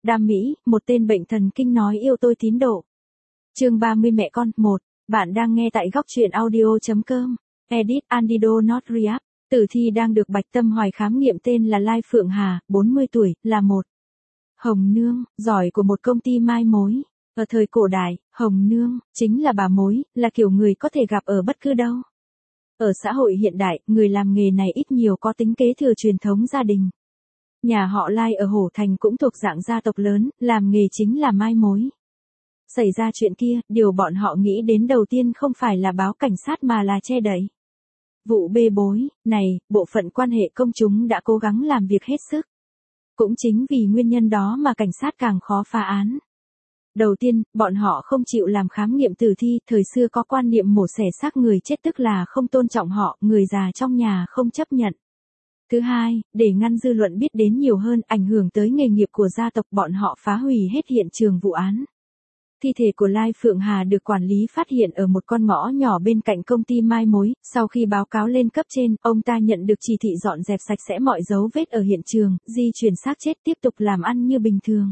Đam Mỹ, một tên bệnh thần kinh nói yêu tôi tín độ. Chương 30 mẹ con 1. Bạn đang nghe tại góc truyện audio.com. Edit Andido Not React. Tử thi đang được Bạch Tâm Hoài khám nghiệm tên là Lai Phượng Hà, 40 tuổi, là một hồng nương, giỏi của một công ty mai mối. Ở thời cổ đại, hồng nương, chính là bà mối, là kiểu người có thể gặp ở bất cứ đâu. Ở xã hội hiện đại, người làm nghề này ít nhiều có tính kế thừa truyền thống gia đình. Nhà họ Lai ở Hổ Thành cũng thuộc dạng gia tộc lớn, làm nghề chính là mai mối. Xảy ra chuyện kia, điều bọn họ nghĩ đến đầu tiên không phải là báo cảnh sát mà là che đậy vụ bê bối này. Bộ phận quan hệ công chúng đã cố gắng làm việc hết sức. Cũng chính vì nguyên nhân đó mà cảnh sát càng khó phá án. Đầu tiên, bọn họ không chịu làm khám nghiệm tử thi, thời xưa có quan niệm mổ xẻ xác người chết tức là không tôn trọng họ, người già trong nhà không chấp nhận. Thứ hai, để ngăn dư luận biết đến nhiều hơn, ảnh hưởng tới nghề nghiệp của gia tộc, bọn họ phá hủy hết hiện trường vụ án. Thi thể của Lai Phượng Hà được quản lý phát hiện ở một con ngõ nhỏ bên cạnh công ty mai mối. Sau khi báo cáo lên cấp trên, ông ta nhận được chỉ thị dọn dẹp sạch sẽ mọi dấu vết ở hiện trường, di chuyển xác chết tiếp tục làm ăn như bình thường.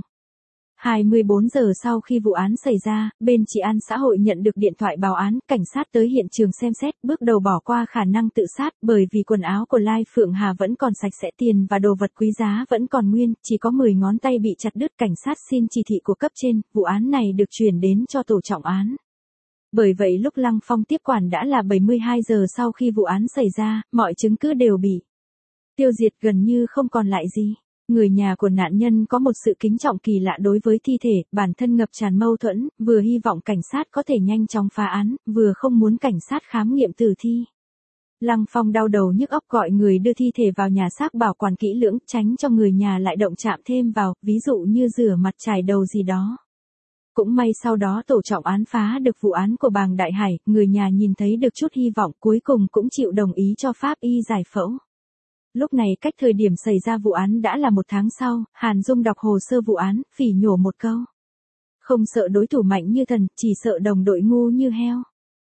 24 giờ sau khi vụ án xảy ra, bên Trị an xã hội nhận được điện thoại báo án, cảnh sát tới hiện trường xem xét, bước đầu bỏ qua khả năng tự sát, bởi vì quần áo của Lai Phượng Hà vẫn còn sạch sẽ, tiền và đồ vật quý giá vẫn còn nguyên, chỉ có 10 ngón tay bị chặt đứt. Cảnh sát xin chỉ thị của cấp trên, vụ án này được chuyển đến cho tổ trọng án. Bởi vậy lúc Lăng Phong tiếp quản đã là 72 giờ sau khi vụ án xảy ra, mọi chứng cứ đều bị tiêu diệt gần như không còn lại gì. Người nhà của nạn nhân có một sự kính trọng kỳ lạ đối với thi thể, bản thân ngập tràn mâu thuẫn, vừa hy vọng cảnh sát có thể nhanh chóng phá án, vừa không muốn cảnh sát khám nghiệm tử thi. Lăng Phong đau đầu nhức óc gọi người đưa thi thể vào nhà xác bảo quản kỹ lưỡng, tránh cho người nhà lại động chạm thêm vào, ví dụ như rửa mặt chải đầu gì đó. Cũng may sau đó tổ trọng án phá được vụ án của Bàng Đại Hải, người nhà nhìn thấy được chút hy vọng, cuối cùng cũng chịu đồng ý cho pháp y giải phẫu. Lúc này cách thời điểm xảy ra vụ án đã là 1 tháng sau, Hàn Dung đọc hồ sơ vụ án, phỉ nhổ một câu. Không sợ đối thủ mạnh như thần, chỉ sợ đồng đội ngu như heo.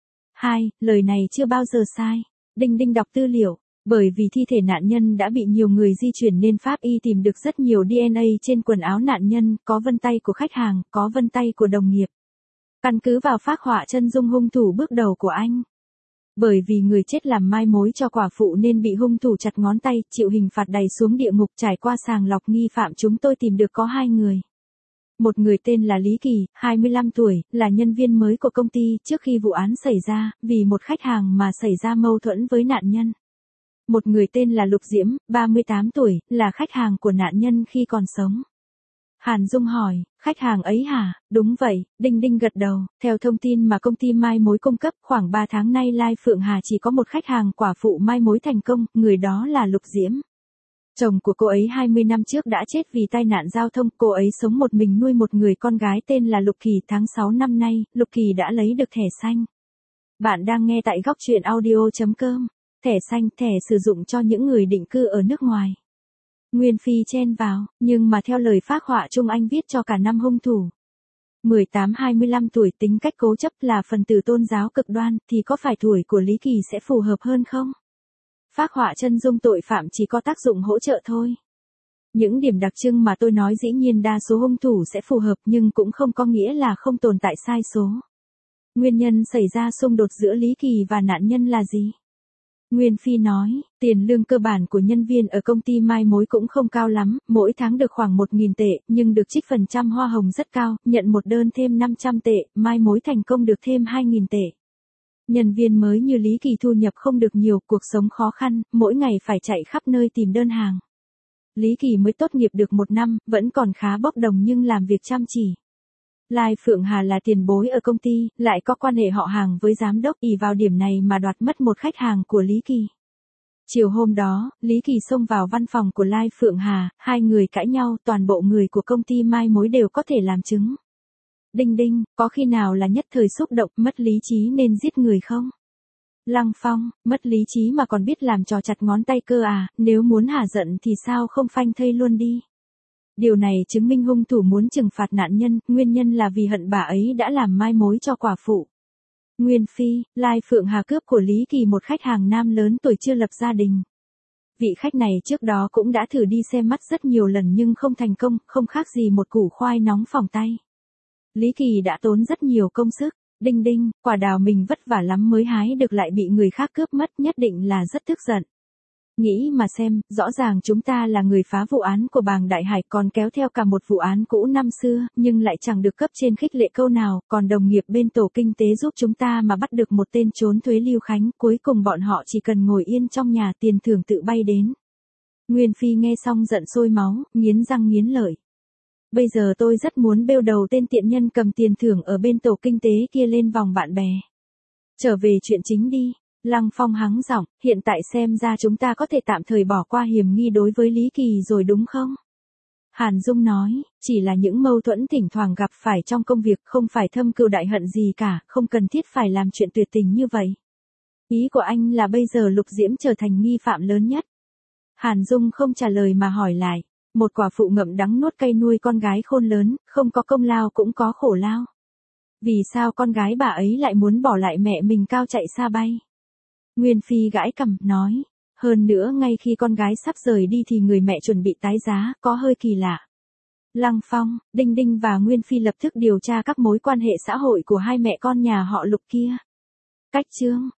2. Lời này chưa bao giờ sai. Đinh Đinh đọc tư liệu. Bởi vì thi thể nạn nhân đã bị nhiều người di chuyển nên pháp y tìm được rất nhiều DNA trên quần áo nạn nhân, có vân tay của khách hàng, có vân tay của đồng nghiệp. Căn cứ vào phác họa chân dung hung thủ bước đầu của anh. Bởi vì người chết làm mai mối cho quả phụ nên bị hung thủ chặt ngón tay, chịu hình phạt đày xuống địa ngục. Trải qua sàng lọc nghi phạm, chúng tôi tìm được có 2 người. Một người tên là Lý Kỳ, 25 tuổi, là nhân viên mới của công ty. Trước khi vụ án xảy ra, vì một khách hàng mà xảy ra mâu thuẫn với nạn nhân. Một người tên là Lục Diễm, 38 tuổi, là khách hàng của nạn nhân khi còn sống. Hàn Dung hỏi, khách hàng ấy hả? Đúng vậy, Đinh Đinh gật đầu. Theo thông tin mà công ty mai mối cung cấp, khoảng 3 tháng nay Lai Phượng Hà chỉ có một khách hàng quả phụ mai mối thành công, người đó là Lục Diễm. Chồng của cô ấy 20 năm trước đã chết vì tai nạn giao thông, cô ấy sống một mình nuôi một người con gái tên là Lục Kỳ. Tháng 6 năm nay, Lục Kỳ đã lấy được thẻ xanh. Bạn đang nghe tại góc truyện audio.com. Thẻ xanh, thẻ sử dụng cho những người định cư ở nước ngoài. Nguyên Phi chen vào, nhưng mà theo lời phác họa Trung Anh viết cho cả năm hung thủ. 18-25 tuổi, tính cách cố chấp, là phần tử tôn giáo cực đoan, thì có phải tuổi của Lý Kỳ sẽ phù hợp hơn không? Phác họa chân dung tội phạm chỉ có tác dụng hỗ trợ thôi. Những điểm đặc trưng mà tôi nói dĩ nhiên đa số hung thủ sẽ phù hợp, nhưng cũng không có nghĩa là không tồn tại sai số. Nguyên nhân xảy ra xung đột giữa Lý Kỳ và nạn nhân là gì? Nguyên Phi nói, tiền lương cơ bản của nhân viên ở công ty mai mối cũng không cao lắm, mỗi tháng được khoảng 1.000 tệ, nhưng được trích phần trăm hoa hồng rất cao, nhận một đơn thêm 500 tệ, mai mối thành công được thêm 2.000 tệ. Nhân viên mới như Lý Kỳ thu nhập không được nhiều, cuộc sống khó khăn, mỗi ngày phải chạy khắp nơi tìm đơn hàng. Lý Kỳ mới tốt nghiệp được 1 năm, vẫn còn khá bốc đồng nhưng làm việc chăm chỉ. Lai Phượng Hà là tiền bối ở công ty, lại có quan hệ họ hàng với giám đốc, ỷ vào điểm này mà đoạt mất một khách hàng của Lý Kỳ. Chiều hôm đó, Lý Kỳ xông vào văn phòng của Lai Phượng Hà, 2 người cãi nhau, toàn bộ người của công ty mai mối đều có thể làm chứng. Đinh Đinh, có khi nào là nhất thời xúc động, mất lý trí nên giết người không? Lăng Phong, mất lý trí mà còn biết làm trò chặt ngón tay cơ à, nếu muốn hả giận thì sao không phanh thây luôn đi. Điều này chứng minh hung thủ muốn trừng phạt nạn nhân, nguyên nhân là vì hận bà ấy đã làm mai mối cho quả phụ. Nguyên Phi, Lai Phượng Hà cướp của Lý Kỳ một khách hàng nam lớn tuổi chưa lập gia đình. Vị khách này trước đó cũng đã thử đi xem mắt rất nhiều lần nhưng không thành công, không khác gì một củ khoai nóng phỏng tay. Lý Kỳ đã tốn rất nhiều công sức. Đinh đinh, quả đào mình vất vả lắm mới hái được lại bị người khác cướp mất, nhất định là rất tức giận. Nghĩ mà xem, rõ ràng chúng ta là người phá vụ án của Bàng Đại Hải, còn kéo theo cả một vụ án cũ năm xưa, nhưng lại chẳng được cấp trên khích lệ câu nào, còn đồng nghiệp bên tổ kinh tế giúp chúng ta mà bắt được một tên trốn thuế Lưu Khánh, cuối cùng bọn họ chỉ cần ngồi yên trong nhà, tiền thưởng tự bay đến. Nguyên Phi nghe xong giận sôi máu, nghiến răng nghiến lợi. Bây giờ tôi rất muốn bêu đầu tên tiện nhân cầm tiền thưởng ở bên tổ kinh tế kia lên vòng bạn bè. Trở về chuyện chính đi. Lăng Phong hắng giọng, hiện tại xem ra chúng ta có thể tạm thời bỏ qua hiểm nghi đối với Lý Kỳ rồi đúng không? Hàn Dung nói, chỉ là những mâu thuẫn thỉnh thoảng gặp phải trong công việc, không phải thâm cừu đại hận gì cả, không cần thiết phải làm chuyện tuyệt tình như vậy. Ý của anh là bây giờ Lục Diễm trở thành nghi phạm lớn nhất. Hàn Dung không trả lời mà hỏi lại, một quả phụ ngậm đắng nuốt cay nuôi con gái khôn lớn, không có công lao cũng có khổ lao. Vì sao con gái bà ấy lại muốn bỏ lại mẹ mình cao chạy xa bay? Nguyên Phi gãi cằm, nói, hơn nữa ngay khi con gái sắp rời đi thì người mẹ chuẩn bị tái giá, có hơi kỳ lạ. Lăng Phong, Đinh Đinh và Nguyên Phi lập tức điều tra các mối quan hệ xã hội của hai mẹ con nhà họ Lục kia. Cách chương